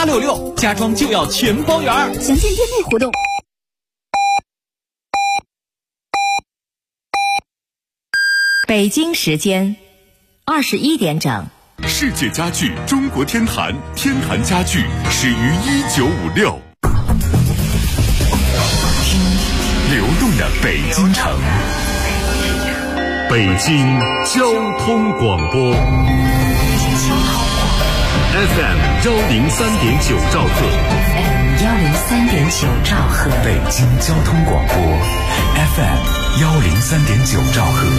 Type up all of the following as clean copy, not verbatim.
8866，家装就要全包圆。 详见店内活动。 北京时间21点整。 世界家具中国天坛，天坛家具始于1956。听流动的北京城，北京交通广播 FM 103.9兆赫 103.9兆赫， 北京交通广播 FM 103.9兆赫。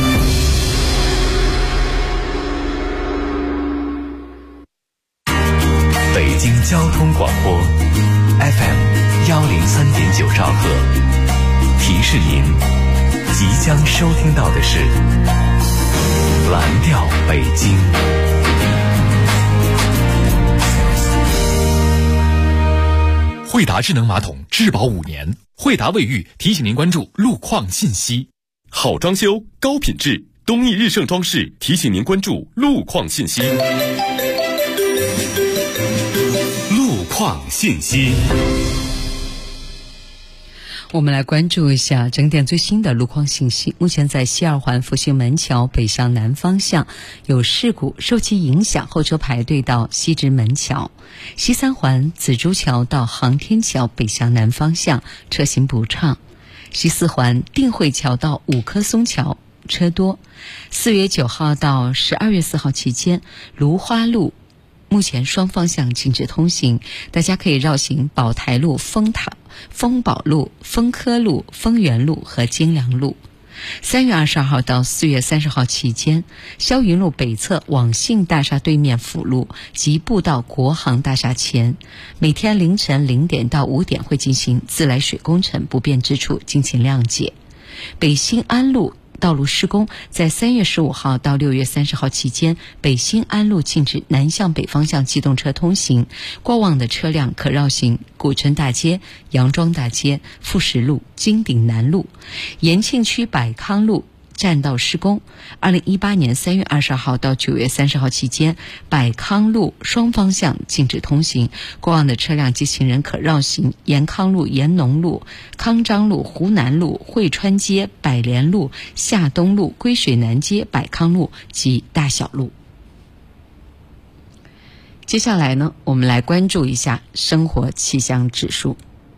北京交通广播 FM 103.9兆赫，提示您即将收听到的是蓝调北京。惠达智能马桶质保5年，惠达卫浴提醒您关注路况信息。好装修高品质，东义日盛装饰提醒您关注路况信息。路况信息， 我们来关注一下整点最新的路况信息。目前在西二环复兴门桥北向南方向有事故，受其影响，后车排队到西直门桥。西三环紫竹桥到航天桥北向南方向车行不畅。西四环定慧桥到五棵松桥车多。4月9号到12月4号期间，芦花路目前双方向禁止通行，大家可以绕行宝台路、丰宝路、丰科路、丰源路和金良路。3月22号到4月30号期间，霄云路北侧网信大厦对面辅路及步到国航大厦前，每天凌晨0点到5点会进行自来水工程，不便之处敬请谅解。北新安路道路施工，在3月15号到6月30号期间，北新安路禁止南向北方向机动车通行，过往的车辆可绕行古城大街、杨庄大街、富石路、金鼎南路。延庆区百康路占道施工，2018年3月22号到9月30号期间，百康路双方向禁止通行，过往的车辆及行人可绕行延康路、延农路、康章路、湖南路、汇川街、百联路、夏东路、归水南街、百康路及大小路。接下来呢，我们来关注一下生活气象指数。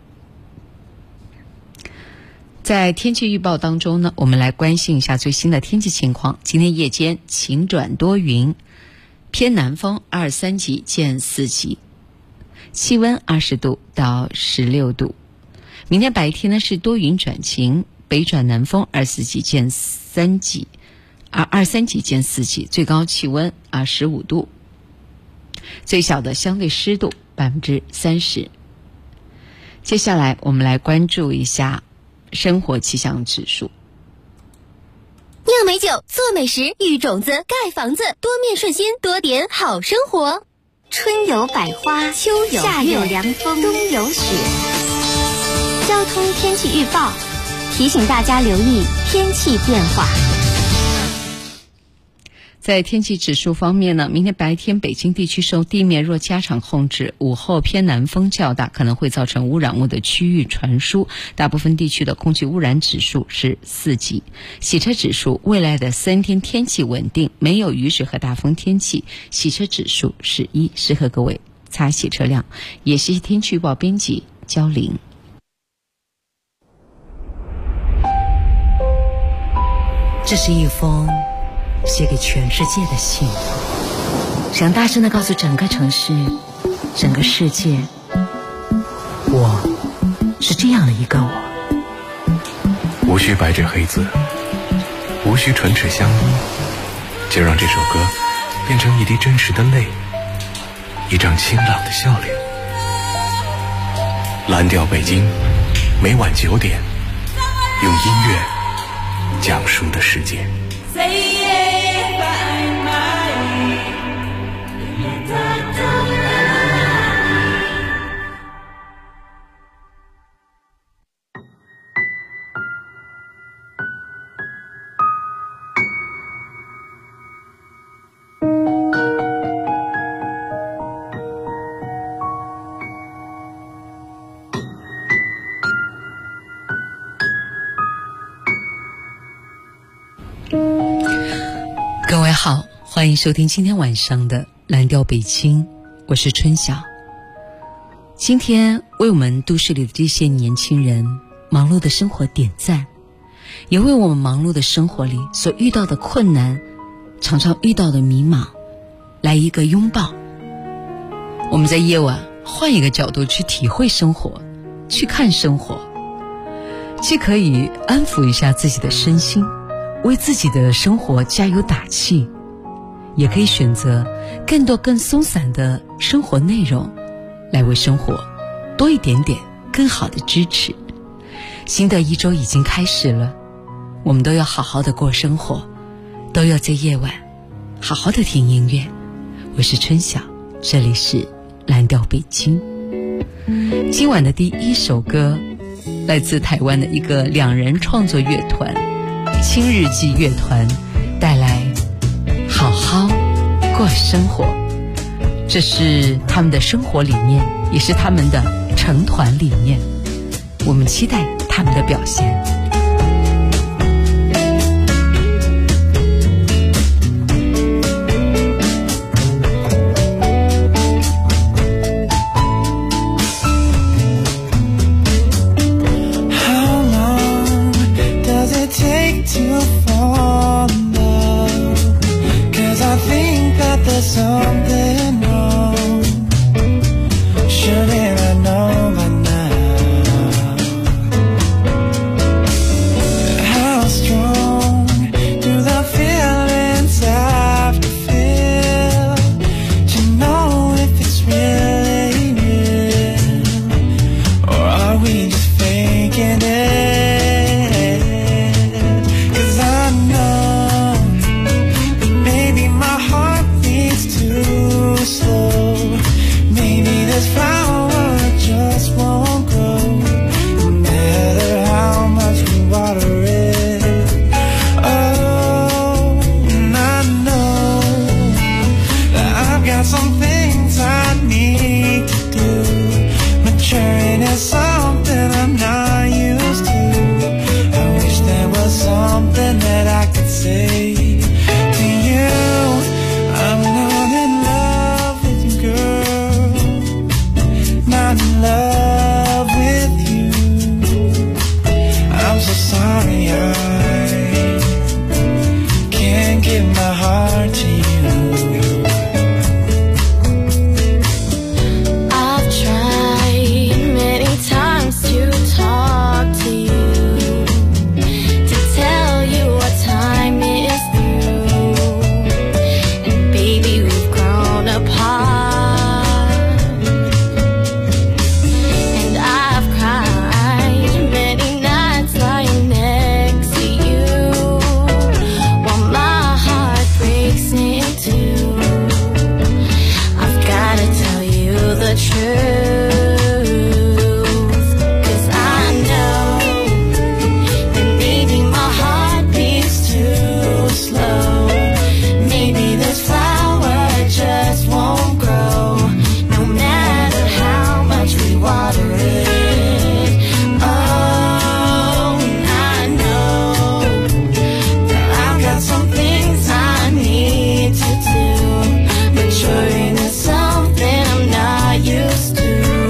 在天气预报当中呢，我们来关心一下最新的天气情况。今天夜间晴转多云，偏南风23级见4级，气温20度到16度。明天白天呢是多云转晴，北转南风24级见3级，23级见4级，最高气温15度，最小的相对湿度30%。接下来我们来关注一下生活气象指数。 酿美酒，做美食，育种子，盖房子，多面顺心，多点好生活。春有百花，秋有夏有凉风，冬有雪。交通天气预报提醒大家留意天气变化。 在天气指数方面呢，明天白天北京地区受地面弱加强控制，午后偏南风较大，可能会造成污染物的区域传输，大部分地区的空气污染指数是4级。洗车指数未来的3天天气稳定，没有雨水和大风天气，洗车指数是1，适合各位擦洗车辆。也是天气预报编辑焦玲。 这是一封写给全世界的信，想大声地告诉整个城市、整个世界，我是这样的一个我。 无需白纸黑字，无需唇齿相依，就让这首歌变成一滴真实的泪，一张清朗的笑脸。蓝调北京，每晚9点，用音乐讲述的世界。 好，欢迎收听今天晚上的蓝调北京，我是春晓。今天为我们都市里的这些年轻人忙碌的生活点赞，也为我们忙碌的生活里所遇到的困难，常常遇到的迷茫来一个拥抱。我们在夜晚换一个角度去体会生活，去看生活，既可以安抚一下自己的身心，为自己的生活加油打气，也可以选择更多更松散的生活内容，来为生活多一点点更好的支持。新的一周已经开始了，我们都要好好的过生活，都要在夜晚好好的听音乐。我是春晓，这里是蓝调北京。今晚的第一首歌来自台湾的一个两人创作乐团青日记乐团，带来好好过生活。这是他们的生活理念，也是他们的成团理念，我们期待他们的表现。 Something wrong. Shouldn't I know by now? How strong do the feelings have to feel to know if it's really real, or are we just faking it? 'Cause I know that maybe my heart too slow. Maybe this flower just won't grow, no matter how much we water it. Oh, and I know that I've got some things I need to do. Maturing is something I'm not used to. I wish there was something that I could say to you. I'm not in love with you, girl, not in love with you. I'm so sorry I can't give my heart to you. I've tried many times to talk to you, to tell you what time is through. Baby, we've grown apart, and I've cried many nights lying next to you, while my heart breaks in two. I've gotta tell you the truth, 'cause I know that maybe my heart beats too slow. Maybe this flower just won't grow, no matter how much we water it. Oh, and I know that I've got some things I need to do. Maturing is something I'm not used to.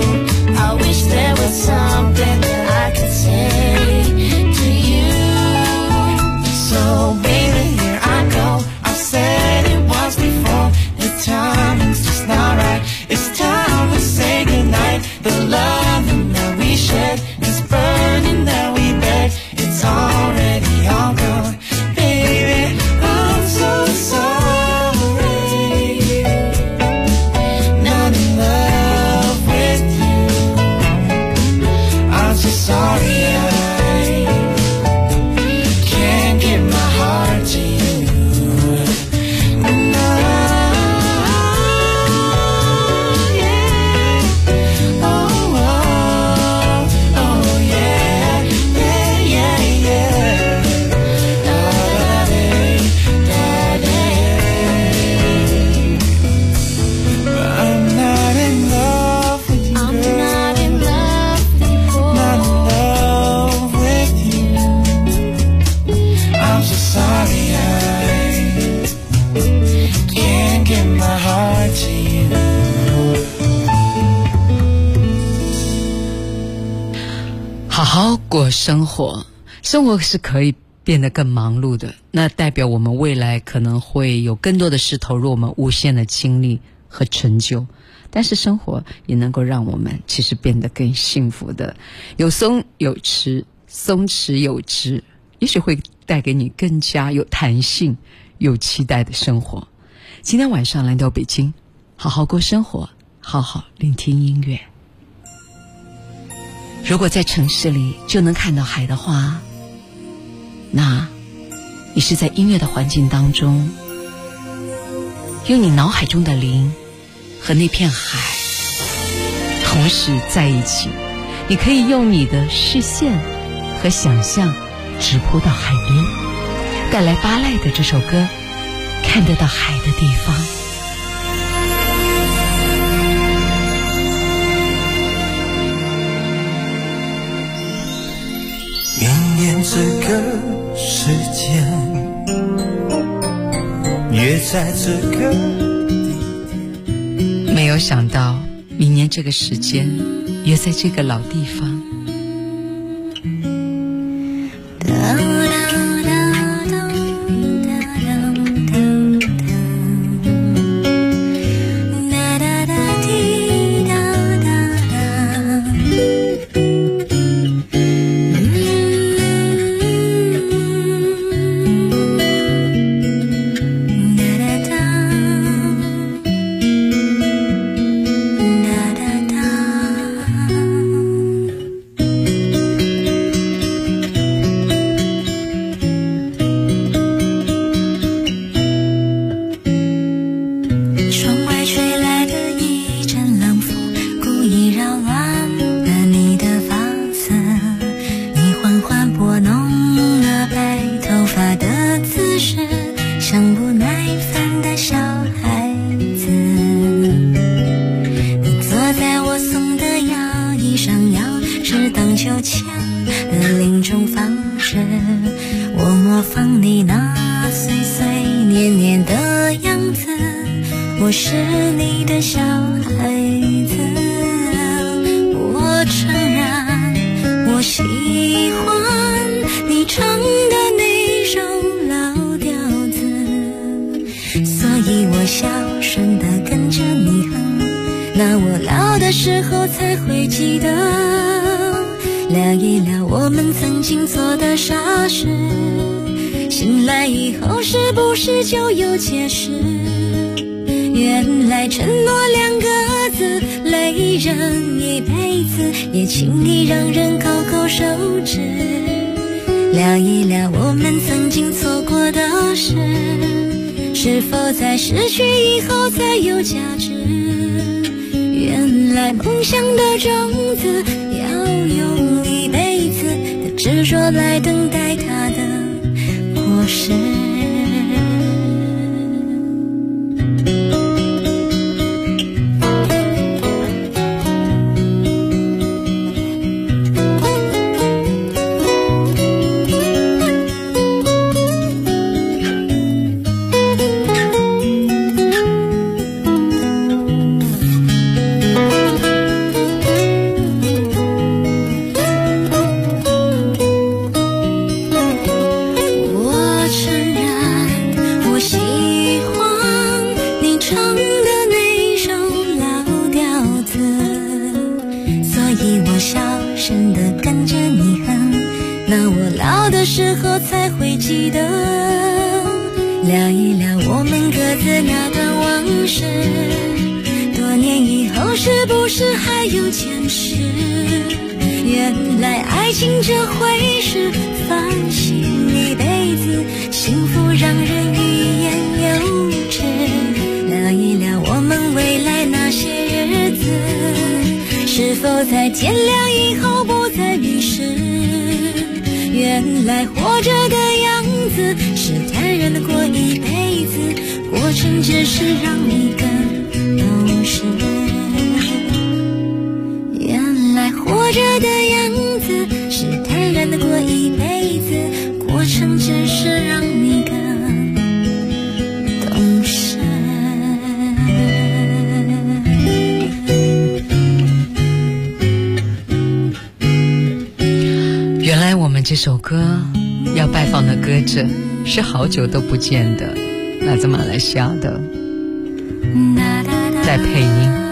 好过生活，生活是可以变得更忙碌的，那代表我们未来可能会有更多的事投入我们无限的精力和成就，但是生活也能够让我们其实变得更幸福的，有松有弛，松弛有致，也许会带给你更加有弹性有期待的生活。今天晚上来到北京，好好过生活，好好聆听音乐。如果在城市里就能看到海的话，那你是在音乐的环境当中，用你脑海中的灵和那片海同时在一起，你可以用你的视线和想象直扑到海边，带来巴赖的这首歌，看得到海的地方。 明年这个时间，约在这个没有想到明年这个时间约在这个老地方。 就有解释，原来承诺两个字累人一辈子，也轻易让人口口手指。聊一聊我们曾经错过的事，是否在失去以后才有价值？原来梦想的种子要用一辈子的执着来等待它的果实。聊一聊我们各自那段往事，多年以后是不是还有前世？原来爱情这回事，放心一辈子，幸福让人欲言又止。聊一聊我们未来那些日子，是否在天亮以后不再迷失？原来活着的样子是坦然的过一辈子，过程只是让你更懂事。原来活着的样子是坦然的过一辈子，过程只是让你更懂事。 我们这首歌要拜访的歌者是好久都不见的来自马来西亚的戴佩妮。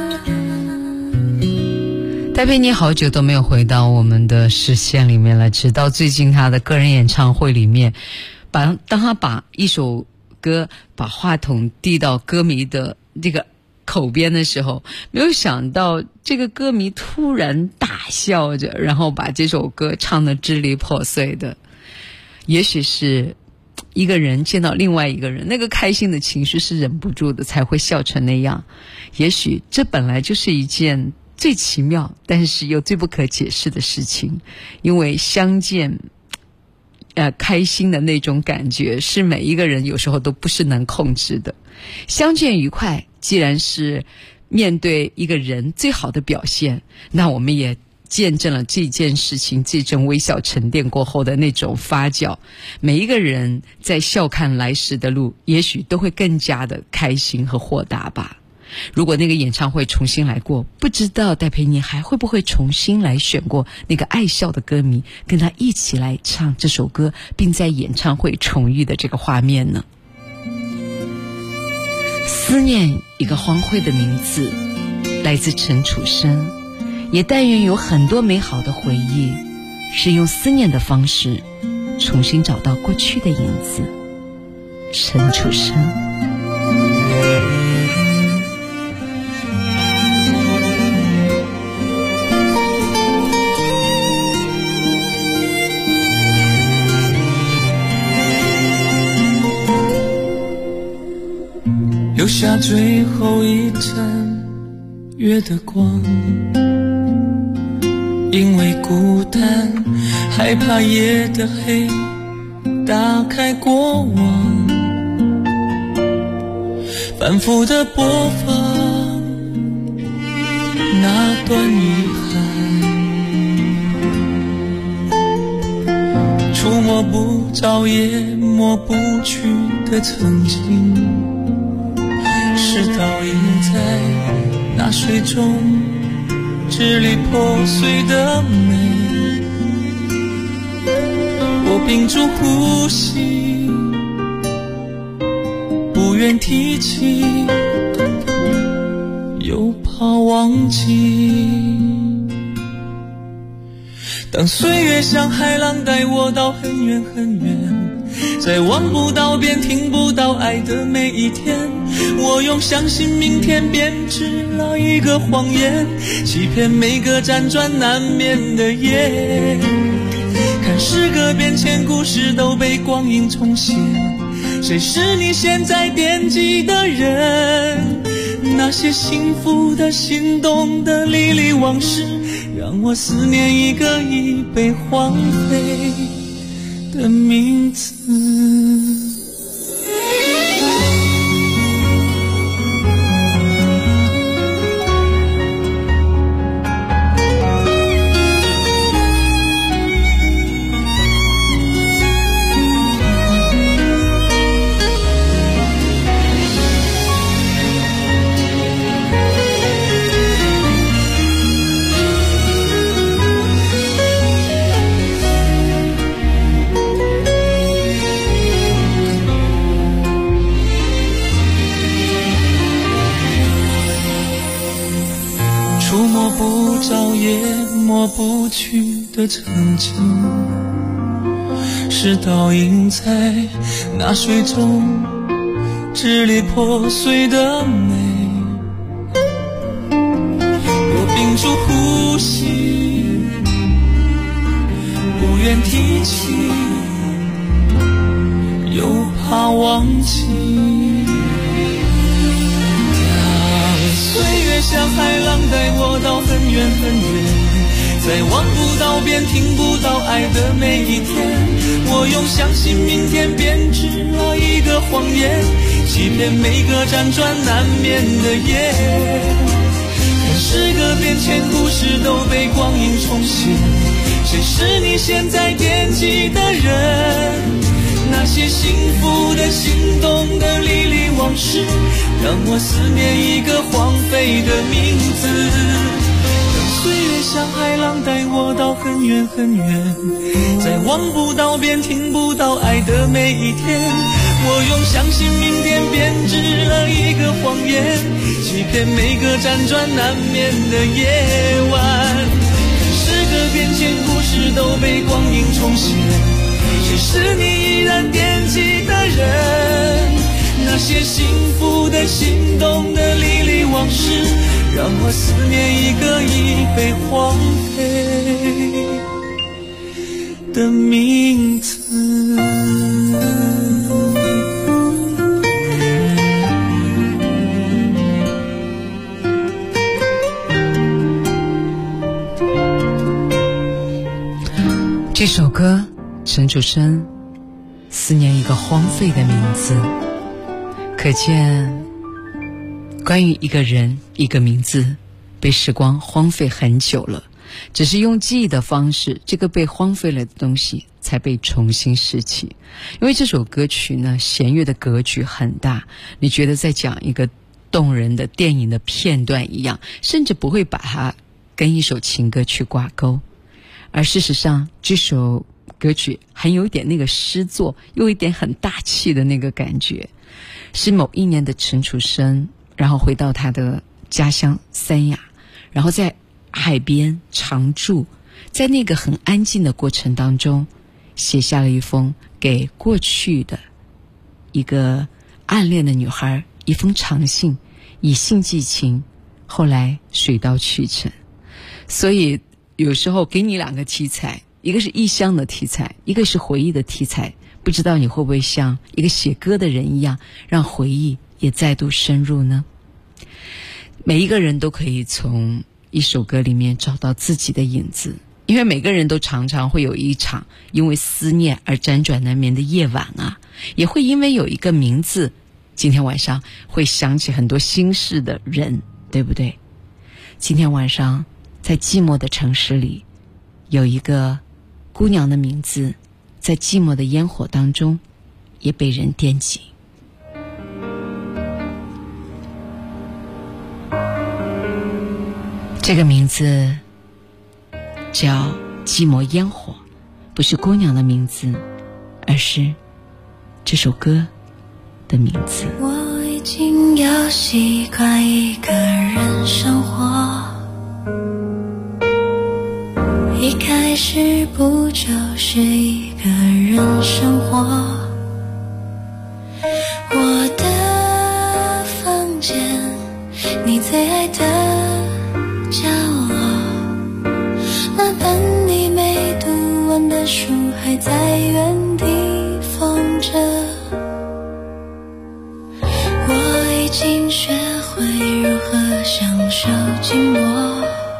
戴佩妮好久都没有回到我们的视线里面了，直到最近他的个人演唱会里面，当他把一首歌把话筒递到歌迷的这个口边的时候，没有想到这个歌迷突然大笑着，然后把这首歌唱得支离破碎的。也许是一个人见到另外一个人，那个开心的情绪是忍不住的，才会笑成那样。也许这本来就是一件最奇妙但是又最不可解释的事情，因为相见开心的那种感觉是每一个人有时候都不是能控制的。相见愉快既然是面对一个人最好的表现，那我们也见证了这件事情这种微笑沉淀过后的那种发酵。每一个人在笑看来时的路，也许都会更加的开心和豁达吧。如果那个演唱会重新来过，不知道戴佩妮还会不会重新来选过那个爱笑的歌迷，跟他一起来唱这首歌，并在演唱会重遇的这个画面呢？思念一个荒废的名字，来自陈楚生，也但愿有很多美好的回忆是用思念的方式重新找到过去的影子。陈楚生。 留下最后一盏月的光，因为孤单害怕夜的黑打开过往，反复的播放那段遗憾，触摸不着也抹不去的曾经，是倒映在那水中支离破碎的美。我屏住呼吸，不愿提起，又怕忘记。当岁月像海浪带我到很远很远，在望不到边听不到爱的每一天，我用相信明天编织了一个谎言，欺骗每个辗转难眠的夜。看时隔变迁，故事都被光阴重写，谁是你现在惦记的人？那些幸福的心动的历历往事，让我思念一个已被荒废的名字。触摸不着也抹不去的曾经，是倒映在那水中支离破碎的美。我屏住呼吸，不愿提起，又怕忘记。岁月像海浪带我到很远很远，在望不到边听不到爱的每一天，我用相信明天编织了一个谎言，欺骗每个辗转难眠的夜。看时隔变迁，故事都被光阴重写，谁是你现在惦记的人？那些幸福的心动的历历往事，让我思念一个荒废的名字。当岁月像海浪想带我到很远很远，在望不到边听不到爱的每一天，我用相信明天编织了一个谎言，欺骗每个辗转难眠的夜晚。时隔变迁，故事都被光阴重写，谁是你依然惦记的人？那些幸福的心动的历历往事，让我思念一个已被荒废的名字。 这首歌陈楚生思念一个荒废的名字，可见关于一个人一个名字被时光荒废很久了，只是用记忆的方式，这个被荒废了的东西才被重新拾起。因为这首歌曲呢，弦乐的格局很大，你觉得在讲一个动人的电影的片段一样，甚至不会把它跟一首情歌去挂钩。而事实上这首歌曲很有一点那个诗作，又一点很大气的那个感觉，是某一年的陈楚生，然后回到他的家乡三亚，然后在海边常住，在那个很安静的过程当中，写下了一封给过去的一个暗恋的女孩一封长信，以信寄情，后来水到渠成。所以有时候给你两个题材，一个是异乡的题材，一个是回忆的题材，不知道你会不会像一个写歌的人一样，让回忆也再度深入呢？每一个人都可以从一首歌里面找到自己的影子，因为每个人都常常会有一场因为思念而辗转难眠的夜晚啊，也会因为有一个名字，今天晚上会想起很多心事的人，对不对？今天晚上在寂寞的城市里，有一个姑娘的名字，在寂寞的烟火当中也被人惦记。这个名字叫寂寞烟火，不是姑娘的名字，而是这首歌的名字。 我已经要习惯一个人生活，一开始不就是一个人生活？我的房间，你最爱的角落，那本你没读完的书还在原地放着。我已经学会如何享受寂寞，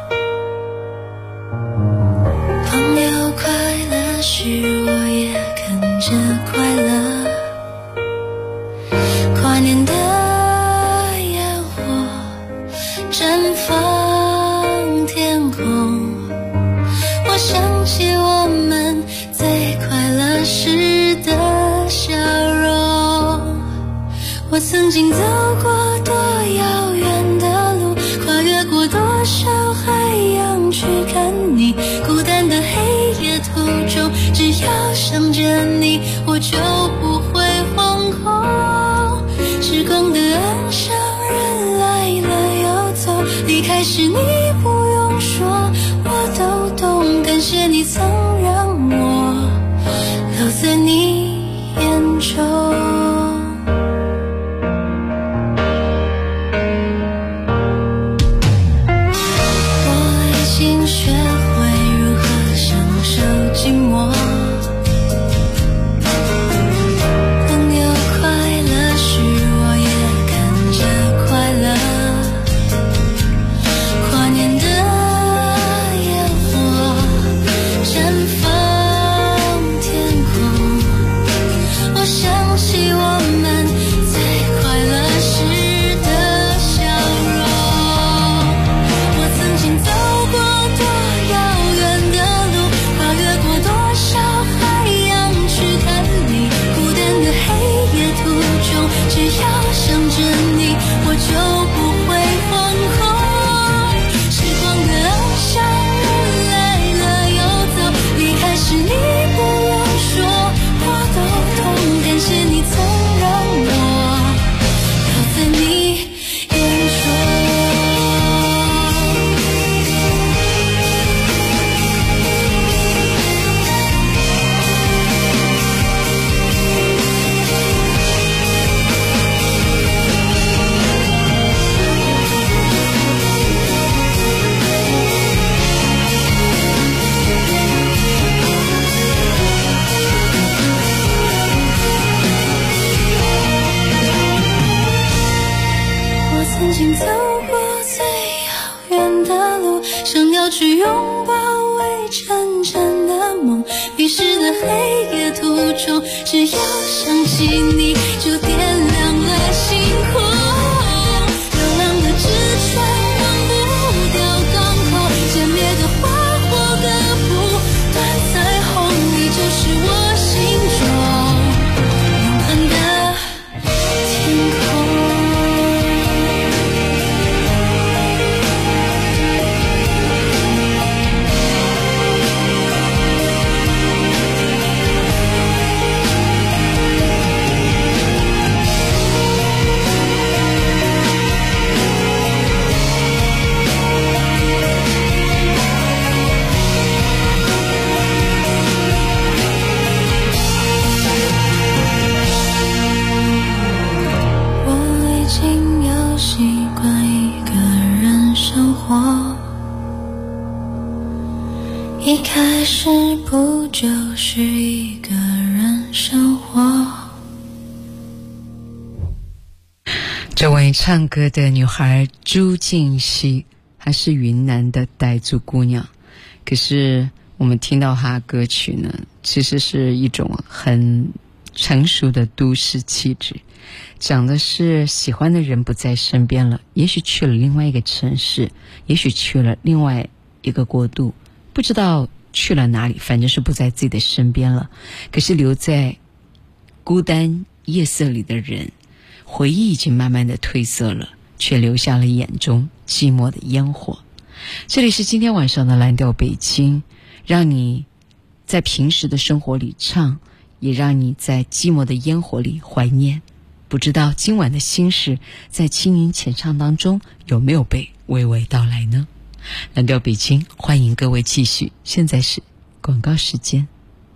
朋友快乐时我也跟着快乐，跨年的烟火绽放天空，我想起我们最快乐时的笑容。我曾经走过多遥远的路，跨越过多少海洋去看你，孤单的黑夜途中，只要想着你，我就不会惶恐。时光的岸上，人来了又走，离开时你不用说，我都懂。感谢你曾让我留在你眼中。学会如何享受寂寞，朋友快乐时我也跟着快乐，跨年的烟火绽放天空，我想起我们最快乐时的笑容。我曾经走过多遥拥抱未成真的梦，迷失的黑夜途中，只要想起你就点亮了星空。流浪的纸船忘不掉港口，湮灭的花火割不断彩虹，你就是我心中永恒的天空。一开始不就是一个人生活。 这位唱歌的女孩朱婧汐，她是云南的傣族姑娘，可是我们听到她歌曲呢，其实是一种很成熟的都市气质，讲的是喜欢的人不在身边了，也许去了另外一个城市，也许去了另外一个国度，不知道去了哪里，反正是不在自己的身边了。可是留在孤单夜色里的人，回忆已经慢慢的褪色了，却留下了眼中寂寞的烟火。这里是今天晚上的蓝调北京，让你在平时的生活里唱，也让你在寂寞的烟火里怀念。不知道今晚的心事在轻吟浅唱当中有没有被娓娓道来呢？蓝调北京，欢迎各位继续。现在是广告时间。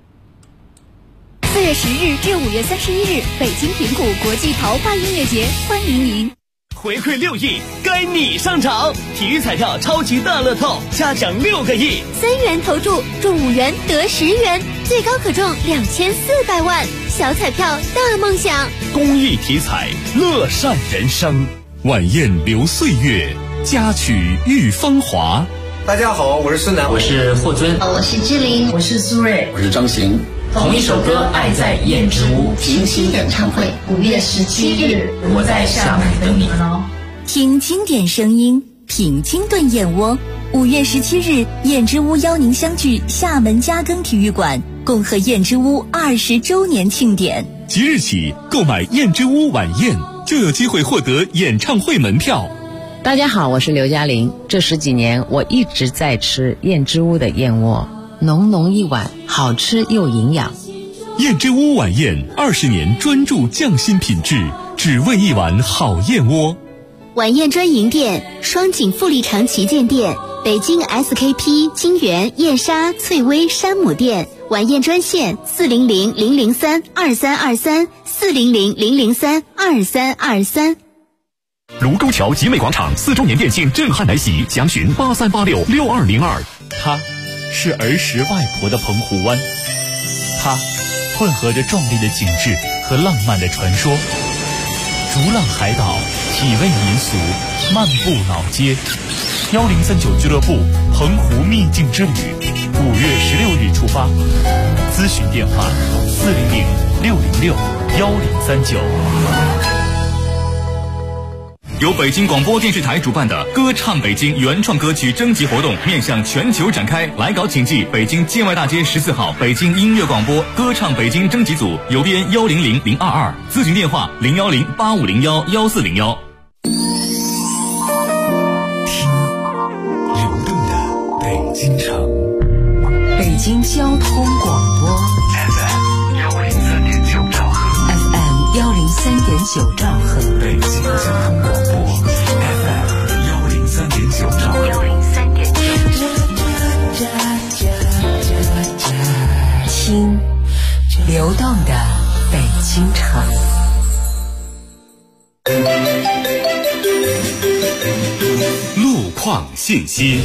4月10日至5月31日，北京平谷国际桃花音乐节，欢迎您。 回馈6亿，该你上场！体育彩票超级大乐透，加奖6个亿 ，3元投注，中5元得10元，最高可中2400万。小彩票大梦想， 公益体彩，乐善人生。 晚宴留岁月，佳曲遇芳华。 大家好，我是孙楠， 我是霍尊， 我是志玲， 我是苏芮， 我是张行。 同一首歌，爱在燕之屋平息演唱会，5月17日， 我在厦门等你们哦。 听经典声音，品清炖燕窝。5月17日，燕之屋邀您相聚厦门嘉庚体育馆，共贺燕之屋20周年庆典。 即日起购买燕之屋晚宴，就有机会获得演唱会门票。 大家好，我是刘嘉玲。这10几年，我一直在吃燕之屋的燕窝，浓浓一碗，好吃又营养。 燕之屋晚宴20年专注匠心品质，只为一碗好燕窝。 晚宴专营店：双井富力城旗舰店、北京 SKP 金源燕莎翠微山姆店。晚宴专线400-003-2323，400-003-2323。 卢沟桥集美广场4周年店庆震撼来袭，详询83866202。 它是儿时外婆的澎湖湾，它混合着壮丽的景致和浪漫的传说。逐浪海岛，体味民俗，漫步老街。1039俱乐部澎湖秘境之旅，5月16日出发。咨询电话400-606-1039。 由北京广播电视台主办的歌唱北京原创歌曲征集活动面向全球展开，来稿请寄北京建外大街14号北京音乐广播歌唱北京征集组，邮编100022，咨询电话010-8501-1401。 听流动的北京城， 北京交通广播 FM103.9兆赫 ，FM103.9兆赫， 北京交通广播 FM103.9兆赫听流动的北京城。 路况信息，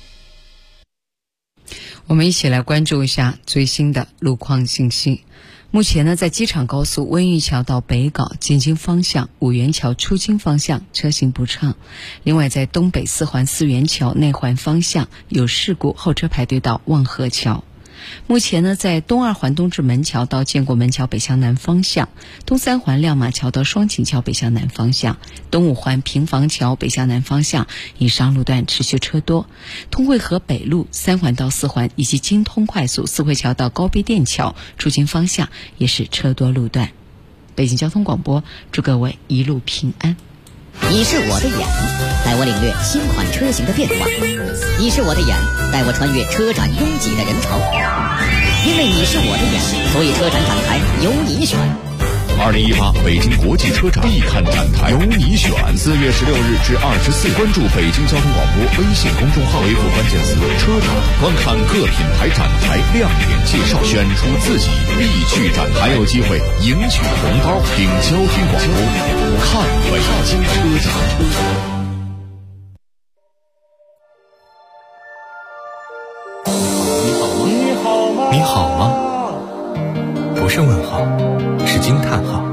我们一起来关注一下最新的路况信息。 目前呢，在机场高速温榆桥到北碏进京方向、五元桥出京方向车行不畅。另外，在东北四环四元桥内环方向有事故，后车排队到望河桥。目前呢，在东二环东直门桥到建国门桥北向南方向，东三环亮马桥到双井桥北向南方向，东五环平房桥北向南方向以上路段持续车多。通惠河北路三环到四环以及京通快速四惠桥到高碑店桥出京方向也是车多路段。北京交通广播，祝各位一路平安。 你是我的眼，带我领略新款车型的变化；你是我的眼，带我穿越车展拥挤的人潮。因为你是我的眼，所以车展展台由你选。 2018北京国际车展必看展台，由你选。4月16日至24日，关注北京交通广播微信公众号，回复关键词“车展”，观看各品牌展台亮点介绍，选出自己必去展台，还有机会赢取红包。听交通广播，看北京车展。 你好吗？不是问号，是惊叹号。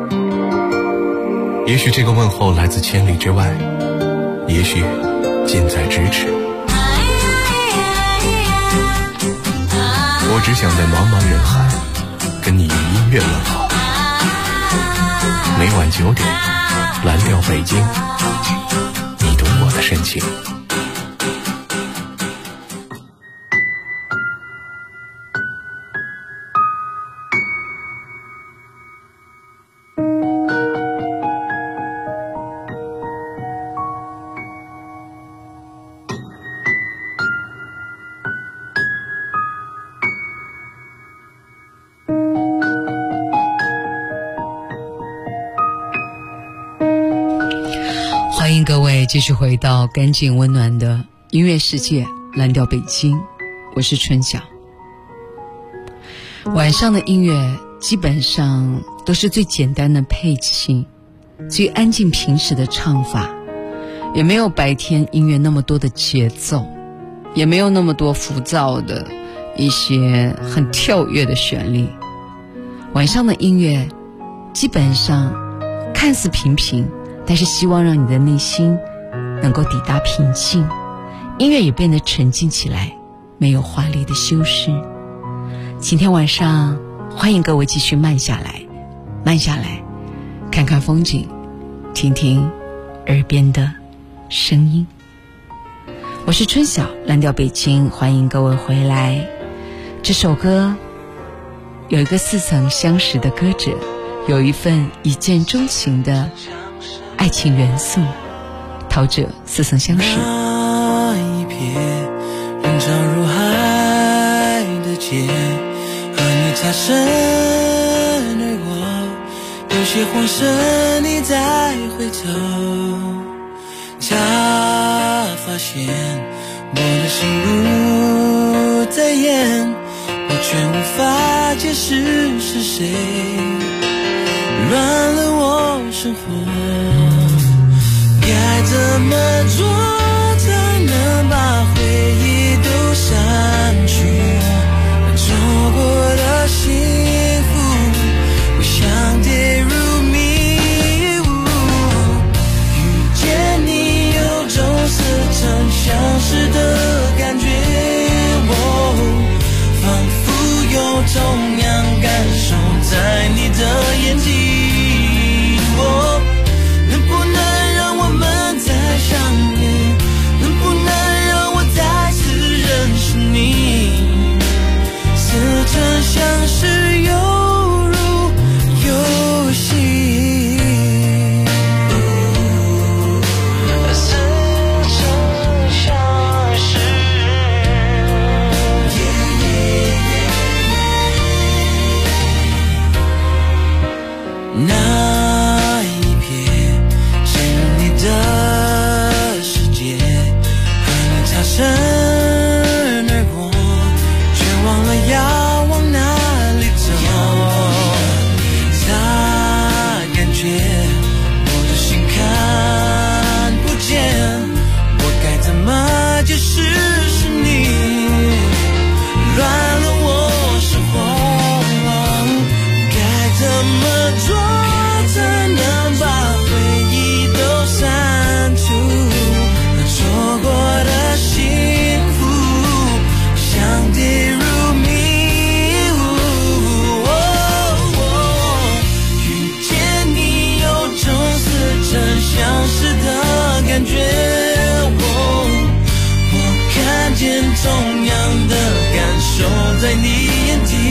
也许这个问候来自千里之外，也许近在咫尺。我只想在茫茫人海跟你用音乐问好。每晚9点，蓝调北京，你懂我的深情。 欢迎各位继续回到干净温暖的音乐世界，蓝调北京，我是春晓。晚上的音乐基本上都是最简单的配器，最安静平实的唱法，也没有白天音乐那么多的节奏，也没有那么多浮躁的一些很跳跃的旋律。晚上的音乐基本上看似平平，但是希望让你的内心能够抵达平静，音乐也变得沉静起来，没有华丽的修饰。今天晚上欢迎各位继续慢下来，看看风景，听听耳边的声音。我是春晓，蓝调北京，欢迎各位回来。这首歌有一个似曾相识的歌者，有一份一见钟情的爱情元素，陶喆似曾相识。 那一瞥人潮如海的街，和你擦身而过，有些慌神你再回头，才发现我的心不再演，我却无法解释是谁乱了我生活，该怎么做才能把回忆都删去，错过的幸福不想跌入迷雾，遇见你有种似曾相识的感觉，仿佛有同样感受在你的眼睛，能不能让我们再相遇， 同样的感受在你眼底。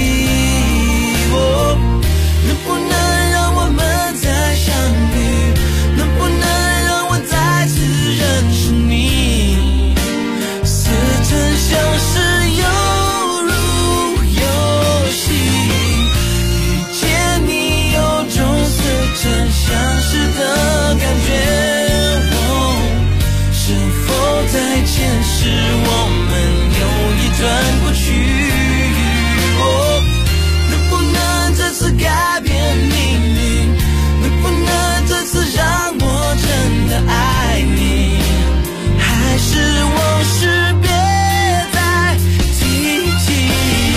能不能让我们再相遇？能不能让我再次认识你？似曾相识犹如游戏，遇见你有种似曾相识的感觉。是否在前世我们有一段过去？能不能这次改变命运？能不能这次让我真的爱你？还是往事别再提起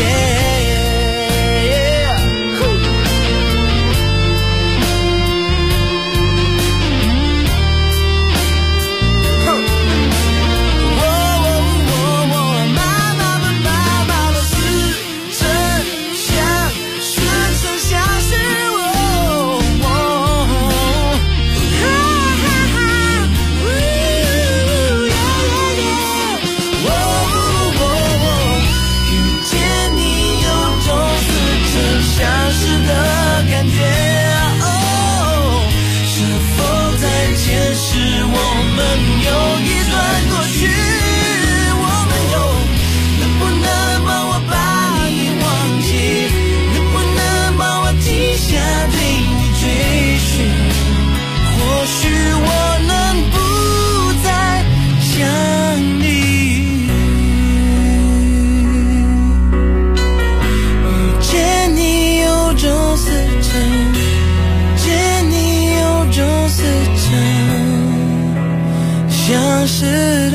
相识的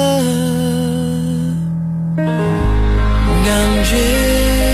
感觉。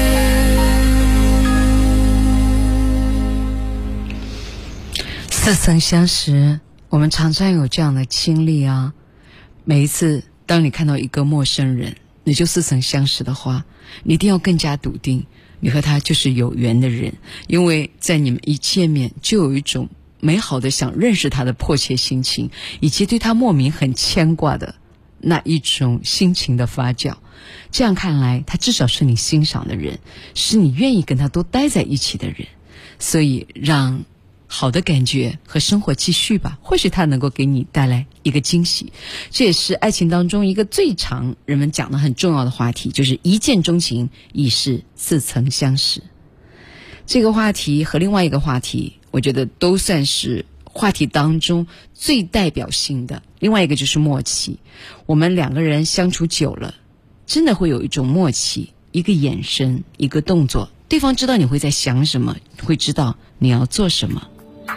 似曾相识，我们常常有这样的经历啊。每一次当你看到一个陌生人，你就似曾相识的话，你一定要更加笃定你和他就是有缘的人，因为在你们一见面就有一种美好的想认识他的迫切心情，以及对他莫名很牵挂的那一种心情的发酵。这样看来，他至少是你欣赏的人，是你愿意跟他多待在一起的人。所以让好的感觉和生活继续吧，或许它能够给你带来一个惊喜。这也是爱情当中一个最常人们讲的很重要的话题，就是一见钟情已是似曾相识。这个话题和另外一个话题，我觉得都算是话题当中最代表性的。另外一个就是默契，我们两个人相处久了，真的会有一种默契，一个眼神，一个动作，对方知道你会在想什么，会知道你要做什么。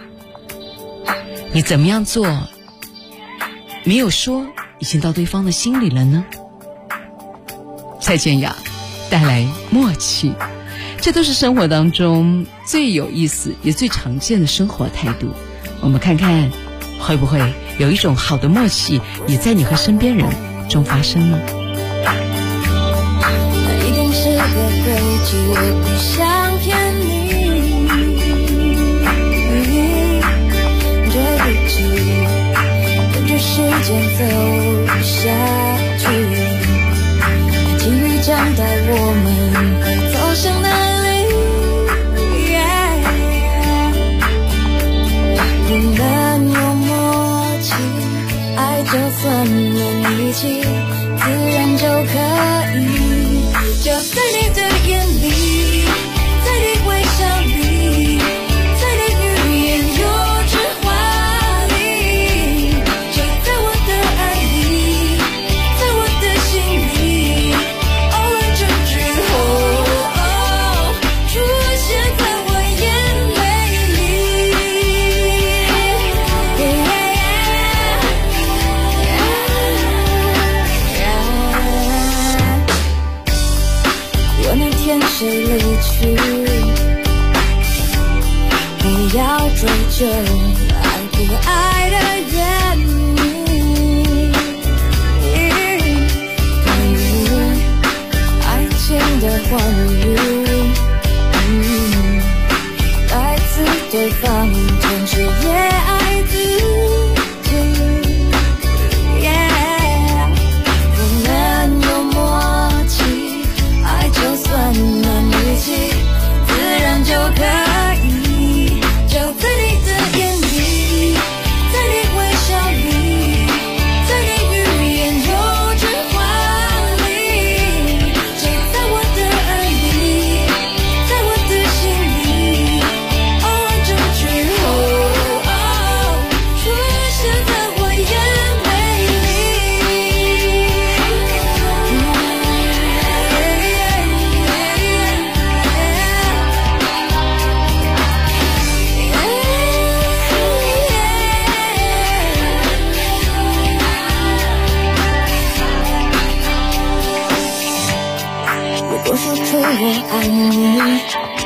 你怎么样做没有说已经到对方的心里了呢？蔡健雅带来默契，这都是生活当中最有意思也最常见的生活态度。我们看看会不会有一种好的默契也在你和身边人中发生呢？ 一定是个轨迹，我不想骗你，对不起，跟着时间走下去，机遇将带我们会走向哪里？不能有默契，爱就算能一起，自然就可以。就在你的眼里，在你微笑里，在你语言幼稚话里，就在我的爱里，在我的心里，偶尔这句出现在我眼泪若那天谁离去，不要追究爱不爱的原因，爱情的欢愉，来自对方，同时也爱自己，不能有默我爱你。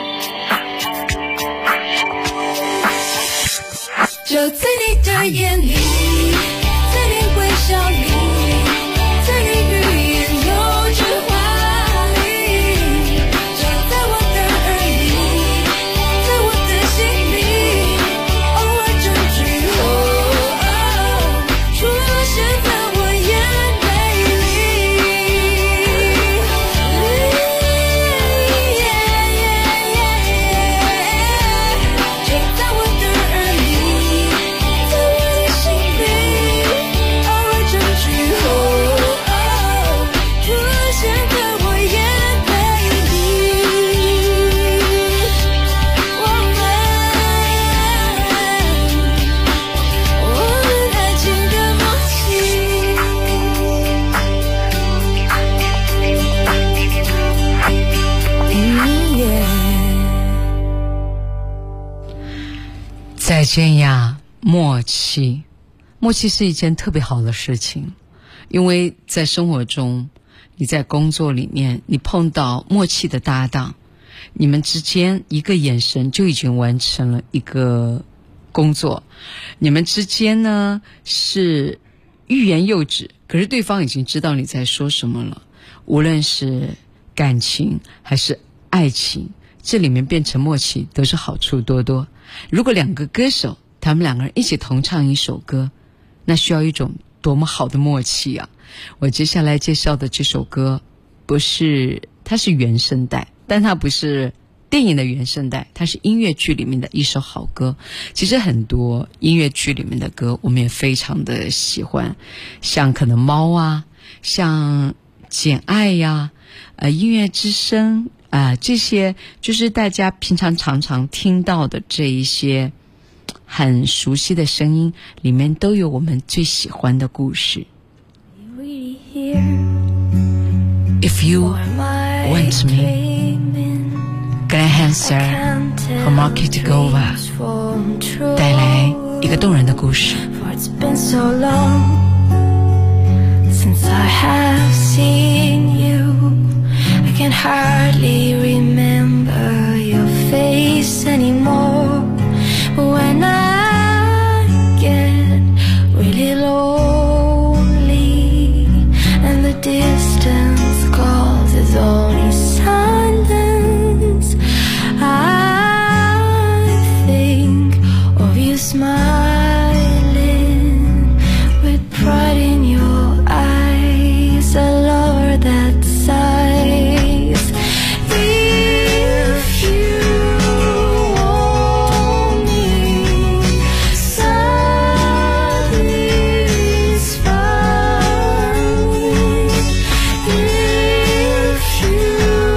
就在你的眼里，在你微笑里，在你语言有句话里，就在我的耳里，在我的心里，偶尔这句出现在我眼泪里，就在我的耳里，在我的心里，偶尔这句出现在我眼泪里。我们爱情的默契。 再见呀，默契。默契是一件特别好的事情，因为在生活中，你在工作里面，你碰到默契的搭档，你们之间一个眼神就已经完成了一个工作。你们之间呢是欲言又止，可是对方已经知道你在说什么了。无论是感情还是爱情，这里面变成默契都是好处多多。如果两个歌手他们两个人一起同唱一首歌，那需要一种多么好的默契啊。我接下来介绍的这首歌它是原声带，但它不是电影的原声带，它是音乐剧里面的一首好歌。其实很多音乐剧里面的歌我们也非常的喜欢，像可能猫啊，像简爱呀，音乐之声这些就是大家平常常常听到的这一些很熟悉的声音，里面都有我们最喜欢的故事。If you want me, Glen Hansard 和 Market Gova 带来一个动人的故事。 It's been so long since I have seen you. I can hardly remember your face anymore. But when I get really lonely and the distance calls is only silence, I think of you smiling with pride in your eyes, a lover that sighs. If you want me, sadly is fine. If you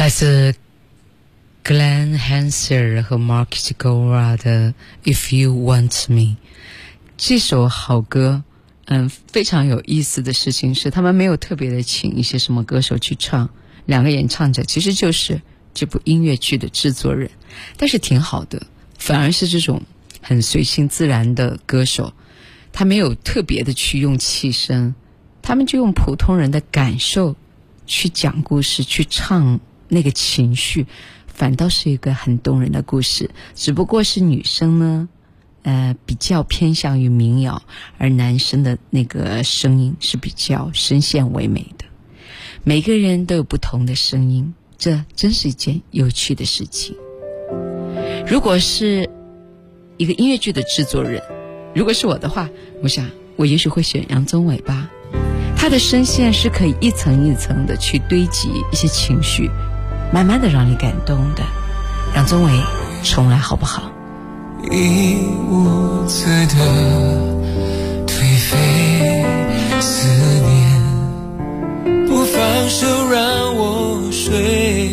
来自 Glenn Hansard 和 Marcus Gora 的 If You Want Me。 这首好歌非常有意思的事情是他们没有特别的请一些什么歌手去唱，两个演唱者其实就是这部音乐剧的制作人，但是挺好的，反而是这种很随性自然的歌手，他没有特别的去用气声，他们就用普通人的感受去讲故事，去唱那个情绪，反倒是一个很动人的故事。只不过是女生呢比较偏向于民谣，而男生的那个声音是比较声线唯美的。每个人都有不同的声音，这真是一件有趣的事情。如果是一个音乐剧的制作人，如果是我的话，我想我也许会选杨宗纬吧。他的声线是可以一层一层的去堆积一些情绪，慢慢的让你感动的。杨宗纬重来好不好？ 一屋子的颓废思念，不放手让我睡，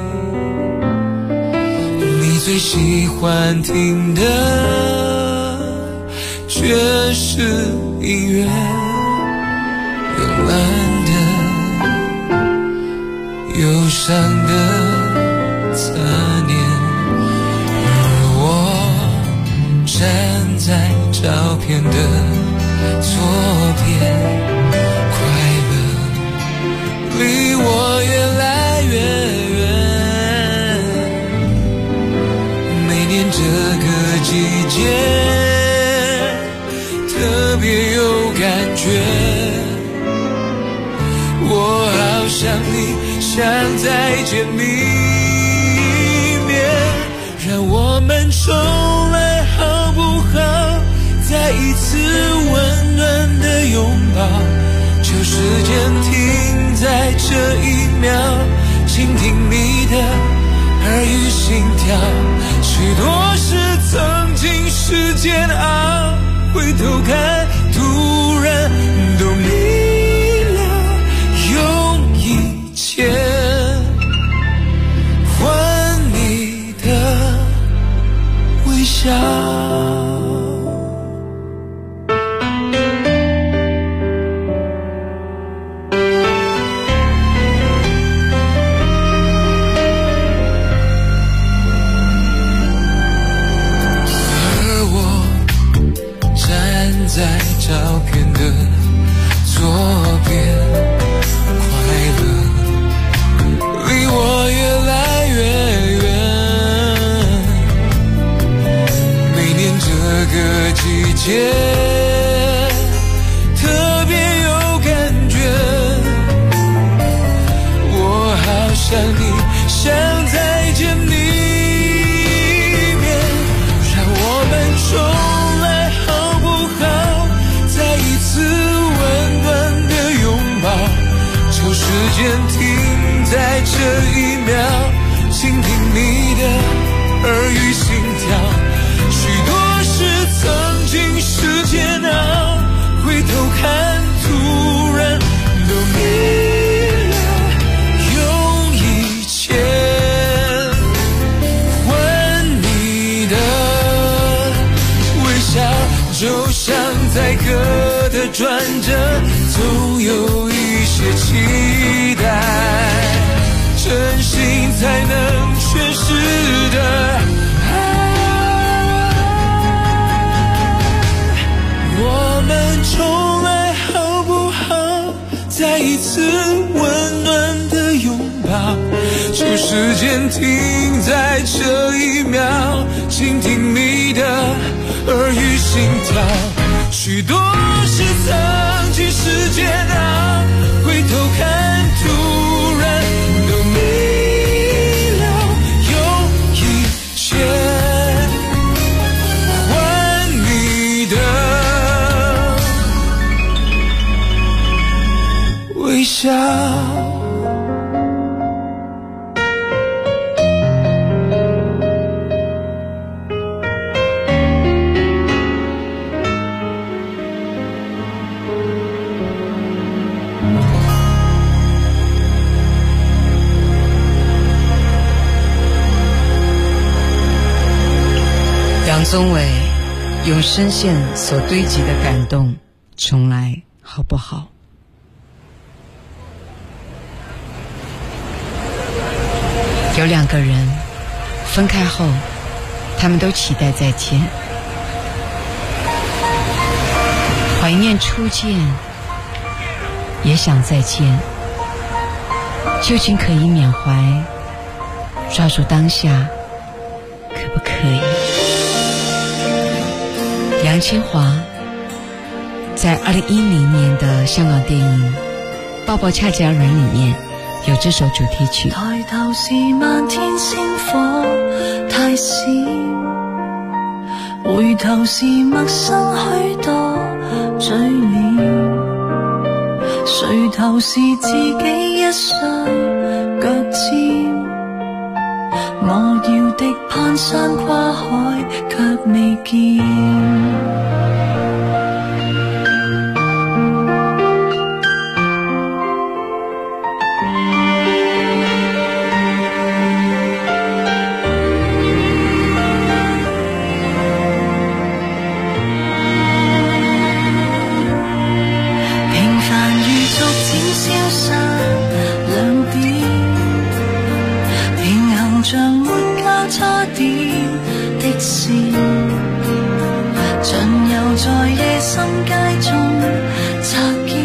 你最喜欢听的却是音乐，慵懒的忧伤的侧念，而我站在照片的左边，快乐离我越来越远。每年这个季节特别有感觉，我好想你，想再见你一面，让我们重来好不好？再一次温暖的拥抱，就时间停在这一秒，倾听你的耳语心跳，许多事曾经是煎熬，回头看突然都明了，用一切换你的微笑。在照片的左边，快乐离我越来越远。每年这个季节特别有感觉，我好想你，想再见你一面，让我们重时间停在这一秒，倾听你的耳语心跳，许多事曾经是煎熬，回头看突然都明了，用一切换你的微笑，就像在歌的转折，总有一些期待，真心才能诠释的爱。我们重来好不好？再一次温暖的拥抱，就时间停在这一秒，倾听你的耳语心跳，许多事曾经是煎熬，回头看突然都明了，用一切换你的微笑。 杨宗纬用声线所堆积的感动重来好不好？有两个人分开后，他们都期待再见，怀念初见，也想再见，究竟可以缅怀，抓住当下，可不可以？杨千嬅在2010年的香港电影《抱抱恰佳人》里面有这首主题曲。 抬頭是漫天星火太閃，回頭是陌生許多嘴臉，垂頭是自己一雙腳尖，我要的攀山跨海卻未見。在夜深街中擦肩，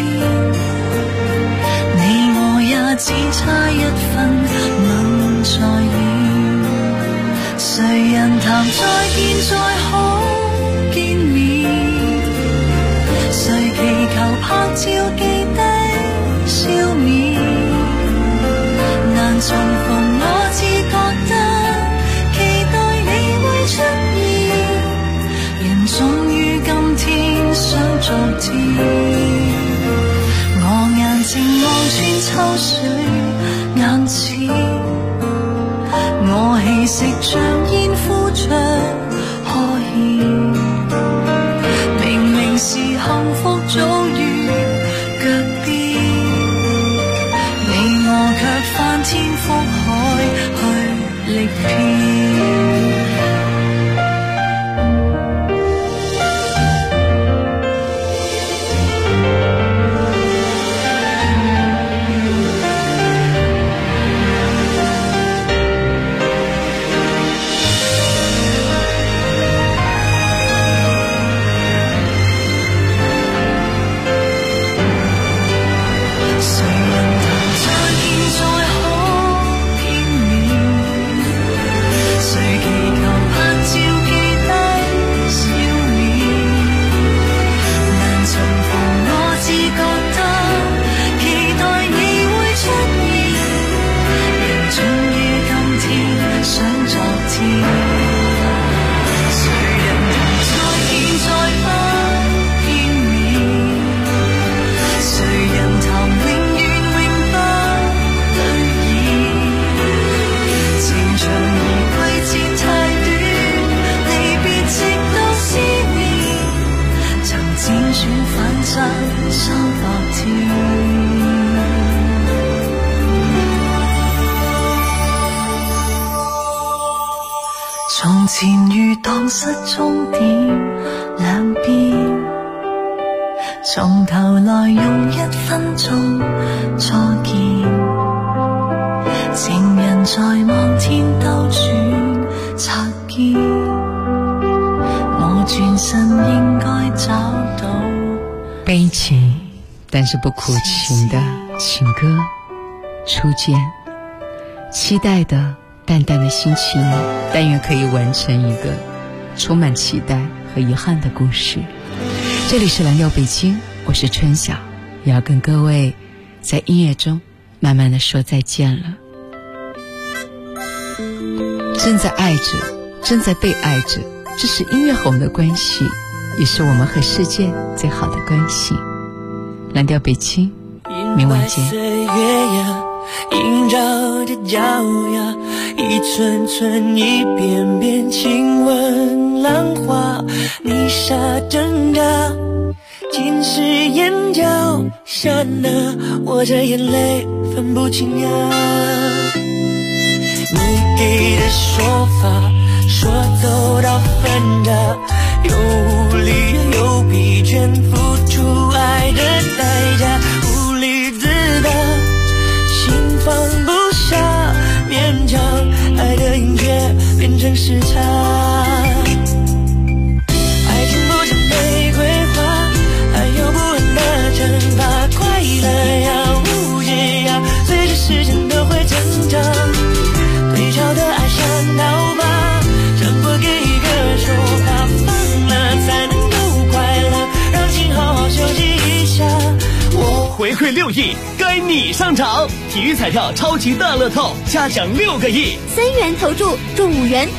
你我也只差一分吻在臉，誰人談再見再可見面，誰祈求拍照記低笑面，難重逢我只覺得期待你會出現，人總於今天想昨天，我眼睛望穿秋水眼前，我氣息像煙呼着可現，明明是幸福早於腳邊，你我卻翻天覆海去力騙。從前如蕩失終點兩邊，從頭來用1分鐘初見，情人在望天兜轉擦肩，我轉身應該找到悲情但是不苦情的情歌，初見，期待的淡淡的心情，但愿可以完成一个充满期待和遗憾的故事。这里是蓝调北京，我是春晓，也要跟各位在音乐中慢慢的说再见了。正在爱着，正在被爱着，这是音乐和我们的关系，也是我们和世界最好的关系。蓝调北京，明晚见。 映照着脚丫，一寸寸一遍遍亲吻浪花，泥沙挣扎，浸湿眼角，刹那我这眼泪分不清啊。你给的说法说走到分的，有无力有疲倦，付出爱的代价，无力自拔，心放不下，勉强爱的音乐变成时差。爱情不像玫瑰花，还有不完的惩罚，快乐呀无解呀，随着时间都会增长。对角的爱像刀疤，想不给一个说法，放了才能够快乐，让心好好休息一下。我回馈6亿，该你上场！体育彩票超级大乐透，嘉奖6个亿， 3元投注中5元